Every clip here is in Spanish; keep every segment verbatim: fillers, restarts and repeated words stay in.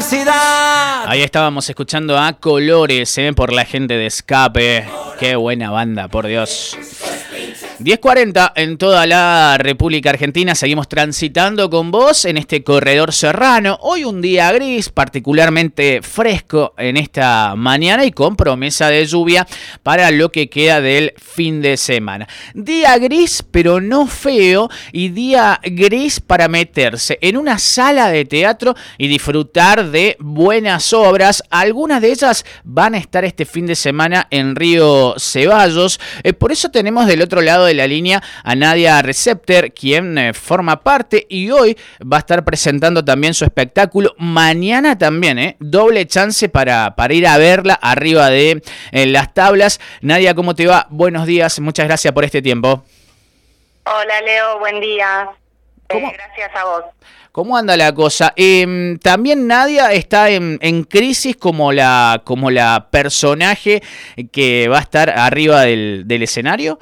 diversidad. Ahí estábamos escuchando a Colores, ¿eh? Por la gente de Escape. Qué buena banda, por Dios. diez cuarenta en toda la República Argentina. Seguimos transitando con vos en este corredor serrano. Hoy un día gris, particularmente fresco en esta mañana y con promesa de lluvia para lo que queda del fin de semana. Día gris, pero no feo, y día gris para meterse en una sala de teatro y disfrutar de buenas obras. Algunas de ellas van a estar este fin de semana en Río Ceballos. Eh, por eso tenemos del otro lado de la línea a Nadia Recepter, quien eh, forma parte y hoy va a estar presentando también su espectáculo. Mañana también, ¿eh? Doble chance para, para ir a verla arriba de eh, las tablas. Nadia, ¿cómo te va? Buenos días, muchas gracias por este tiempo. Hola Leo, buen día. ¿Cómo? Eh, gracias a vos. ¿Cómo anda la cosa? Eh, también Nadia está en, en crisis como la, como la personaje que va a estar arriba del, del escenario.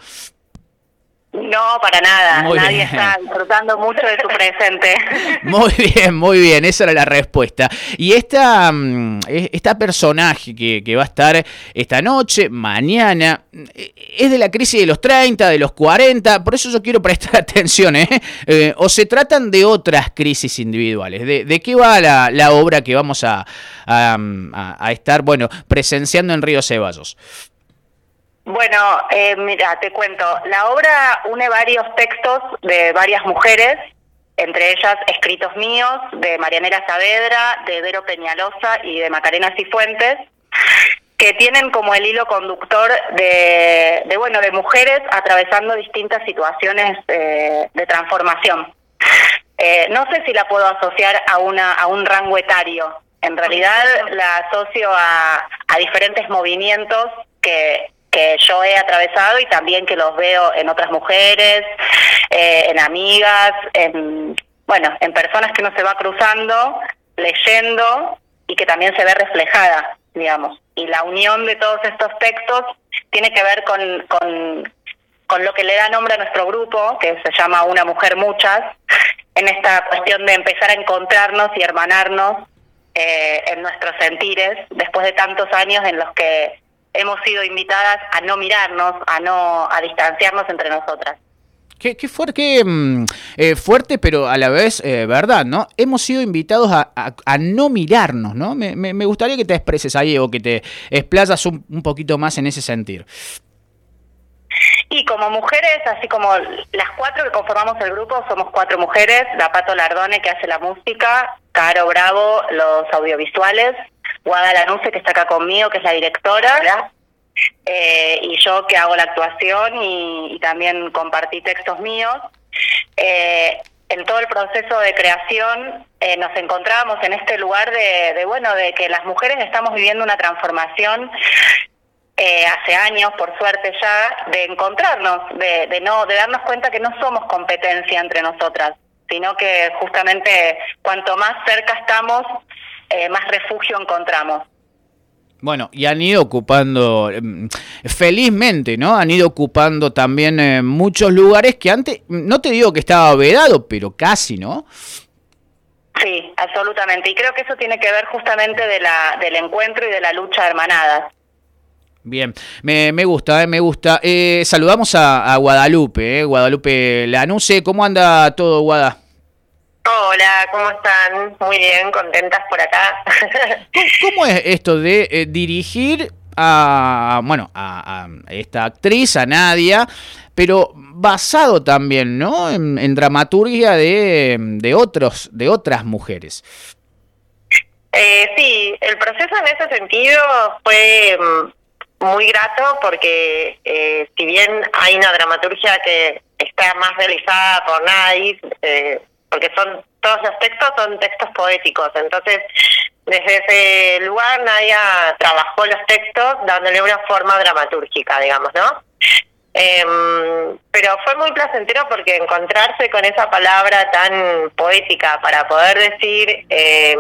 No, para nada. Muy Nadie bien. está disfrutando mucho de su presente. Muy bien, muy bien, esa era la respuesta. Y esta, esta personaje que, que va a estar esta noche, mañana, es de la crisis de los treinta, de los cuarenta, por eso yo quiero prestar atención, ¿eh? Eh, o se tratan de otras crisis individuales. ¿De, de qué va la, la obra que vamos a, a, a estar, bueno, presenciando en Río Ceballos? Bueno, eh, mira, te cuento. La obra une varios textos de varias mujeres, entre ellas escritos míos, de Marianela Saavedra, de Vero Peñalosa y de Macarena Cifuentes, que tienen como el hilo conductor de, de bueno, de mujeres atravesando distintas situaciones eh, de transformación. Eh, no sé si la puedo asociar a una a un rango etario. En realidad la asocio a, a diferentes movimientos que que yo he atravesado y también que los veo en otras mujeres, eh, en amigas, en bueno, en personas que uno se va cruzando, leyendo y que también se ve reflejada, digamos. Y la unión de todos estos textos tiene que ver con, con, con lo que le da nombre a nuestro grupo, que se llama Una Mujer Muchas, en esta cuestión de empezar a encontrarnos y hermanarnos eh, en nuestros sentires, después de tantos años en los que hemos sido invitadas a no mirarnos, a no a distanciarnos entre nosotras. Qué, qué fuerte, qué, mm, eh, fuerte, pero a la vez eh, verdad, ¿no? Hemos sido invitados a, a, a no mirarnos, ¿no? Me, me, me gustaría que te expreses ahí o que te explayas un, un poquito más en ese sentido. Y como mujeres, así como las cuatro que conformamos el grupo, somos cuatro mujeres: la Pato Lardone, que hace la música, Caro Bravo, los audiovisuales, Guada Lanuse, que está acá conmigo, que es la directora, eh, y yo, que hago la actuación y, y también compartí textos míos. Eh, en todo el proceso de creación eh, nos encontrábamos en este lugar de, de, bueno, de que las mujeres estamos viviendo una transformación eh, hace años, por suerte ya, de encontrarnos, de, de, no, de darnos cuenta que no somos competencia entre nosotras, sino que justamente cuanto más cerca estamos, Eh, más refugio encontramos. Bueno, y han ido ocupando, eh, felizmente, ¿no? Han ido ocupando también eh, muchos lugares que antes, no te digo que estaba vedado, pero casi, ¿no? Sí, absolutamente. Y creo que eso tiene que ver justamente de la del encuentro y de la lucha de hermanadas. Bien, me, me gusta, eh, me gusta. Eh, saludamos a, a Guadalupe, eh, Guadalupe Lanuse. ¿Cómo anda todo, Guada? Hola, ¿cómo están? Muy bien, contentas por acá. ¿Cómo es esto de eh, dirigir a, bueno, a, a esta actriz, a Nadia, pero basado también, ¿no? En, en dramaturgia de, de otros, de otras mujeres? Eh, sí, el proceso en ese sentido fue muy grato porque eh, si bien hay una dramaturgia que está más realizada por Nadie, eh, porque son todos los textos son textos poéticos, entonces desde ese lugar Nadia trabajó los textos dándole una forma dramatúrgica, digamos, ¿no? Eh, pero fue muy placentero porque encontrarse con esa palabra tan poética para poder decir eh,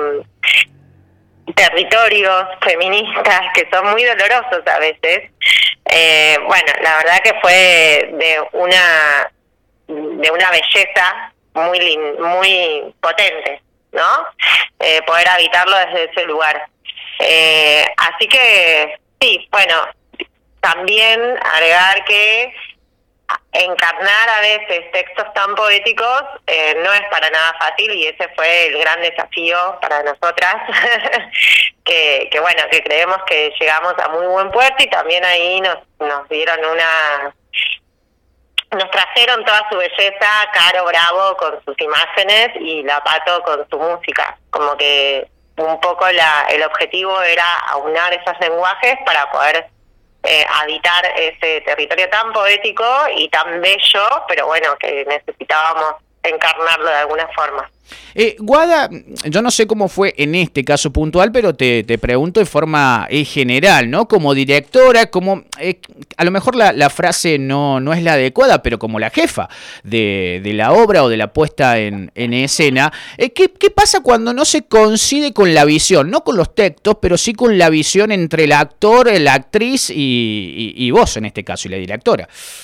territorios feministas que son muy dolorosos a veces, eh, bueno, la verdad que fue de una de una belleza muy muy potente. ¿no? Eh, poder habitarlo desde ese lugar. Eh, así que, sí, bueno, también agregar que encarnar a veces textos tan poéticos eh, no es para nada fácil, y ese fue el gran desafío para nosotras, que, que bueno, que creemos que llegamos a muy buen puerto, y también ahí nos, nos dieron una... Nos trajeron toda su belleza, Caro Bravo con sus imágenes y La Pato con su música. Como que un poco la el objetivo era aunar esos lenguajes para poder eh, habitar ese territorio tan poético y tan bello, pero bueno, que necesitábamos encarnarlo de alguna forma. Eh, Guada, yo no sé cómo fue en este caso puntual, pero te, te pregunto de forma eh, general, ¿no? Como directora, como eh, a lo mejor la, la frase no, no es la adecuada, pero como la jefa de, de la obra o de la puesta en, en escena, eh, ¿qué, ¿qué pasa cuando no se coincide con la visión? No con los textos, pero sí con la visión entre el actor, la actriz y, y, y vos en este caso, y la directora.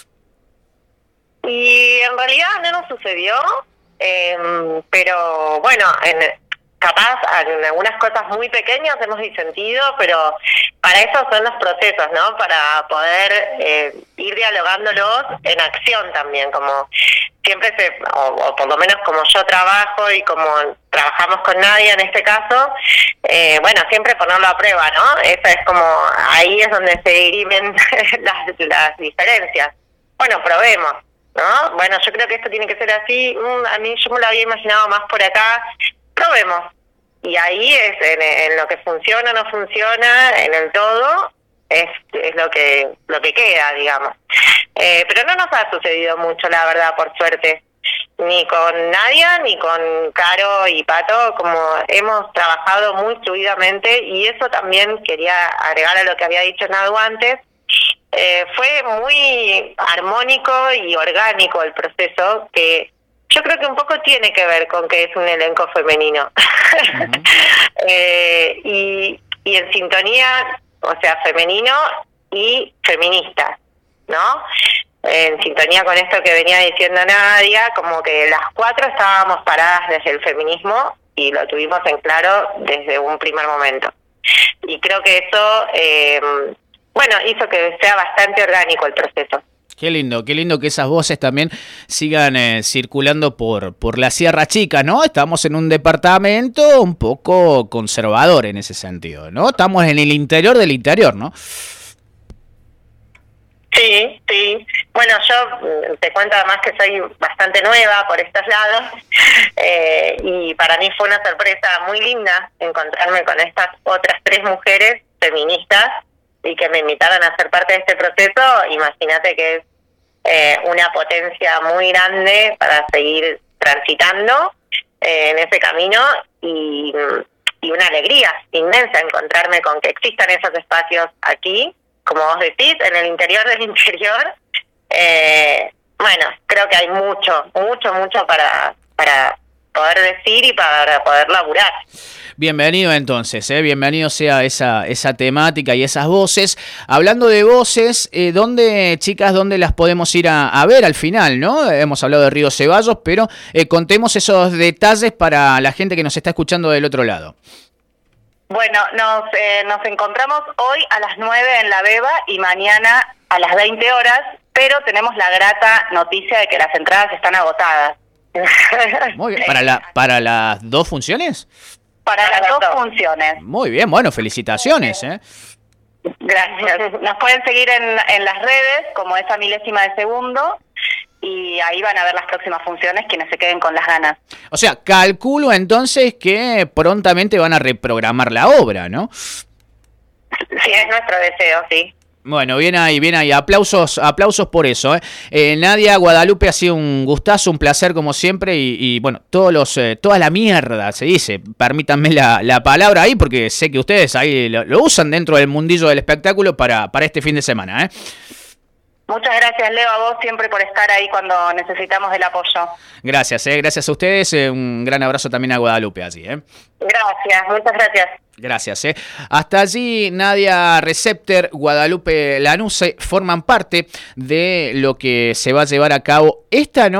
Y en realidad no nos sucedió, eh, pero bueno, en, capaz en algunas cosas muy pequeñas hemos disentido, pero para eso son los procesos, ¿no? Para poder eh, ir dialogándolos en acción también, como siempre se, o, o por lo menos como yo trabajo y como trabajamos con Nadia en este caso, eh, bueno, siempre ponerlo a prueba, ¿no? Eso es como, ahí es donde se dirimen las, las diferencias. Bueno, probemos, ¿no? Bueno, yo creo que esto tiene que ser así, mm, a mí yo me lo había imaginado más por acá, probemos. Y ahí es en, en lo que funciona o no funciona, en el todo, es, es lo que lo que queda, digamos. Eh, pero no nos ha sucedido mucho, la verdad, por suerte. Ni con Nadia, ni con Caro y Pato, como hemos trabajado muy fluidamente, y eso también quería agregar a lo que había dicho Nadu antes. Eh, fue muy armónico y orgánico el proceso, que yo creo que un poco tiene que ver con que es un elenco femenino. Uh-huh. eh, y, y en sintonía, o sea, femenino y feminista, ¿no? En sintonía con esto que venía diciendo Nadia, como que las cuatro estábamos paradas desde el feminismo y lo tuvimos en claro desde un primer momento. Y creo que eso... Eh, bueno, hizo que sea bastante orgánico el proceso. Qué lindo, qué lindo que esas voces también sigan eh, circulando por, por la Sierra Chica, ¿no? Estamos en un departamento un poco conservador en ese sentido, ¿no? Estamos en el interior del interior, ¿no? Sí, sí. Bueno, yo te cuento además que soy bastante nueva por estos lados, eh, y para mí fue una sorpresa muy linda encontrarme con estas otras tres mujeres feministas y que me invitaron a ser parte de este proceso. Imagínate que es eh, una potencia muy grande para seguir transitando eh, en ese camino, y, y una alegría inmensa encontrarme con que existan esos espacios aquí, como vos decís, en el interior del interior. Eh, bueno, creo que hay mucho, mucho, mucho para, para poder decir y para poder laburar. Bienvenido entonces, ¿eh? Bienvenido sea esa, esa temática y esas voces. Hablando de voces, eh, ¿dónde, chicas, dónde las podemos ir a, a ver al final, no? Hemos hablado de Río Ceballos, pero eh, contemos esos detalles para la gente que nos está escuchando del otro lado. Bueno, nos, eh, nos encontramos hoy a las nueve en La Beba y mañana a las veinte horas, pero tenemos la grata noticia de que las entradas están agotadas. Muy bien. ¿Para, la, para las dos funciones? Para las dos funciones. Muy bien, bueno, felicitaciones, ¿eh? Gracias. Nos pueden seguir en, en las redes como esa milésima de segundo, y ahí van a ver las próximas funciones quienes se queden con las ganas. O sea, calculo entonces que prontamente van a reprogramar la obra, ¿no? Sí, es nuestro deseo, sí. Bueno, bien ahí, bien ahí. Aplausos, aplausos por eso, ¿eh? Eh, Nadia, Guadalupe, ha sido un gustazo, un placer como siempre, y, y bueno, todos los, eh, toda la mierda, se dice, permítanme la, la palabra ahí, porque sé que ustedes ahí lo, lo usan dentro del mundillo del espectáculo para, para este fin de semana, ¿eh? Muchas gracias, Leo, a vos siempre por estar ahí cuando necesitamos el apoyo. Gracias, eh, gracias a ustedes. Eh, un gran abrazo también a Guadalupe allí, ¿eh? Gracias, muchas gracias. Gracias, eh. Hasta allí Nadia Recepter, Guadalupe Lanuse forman parte de lo que se va a llevar a cabo esta noche.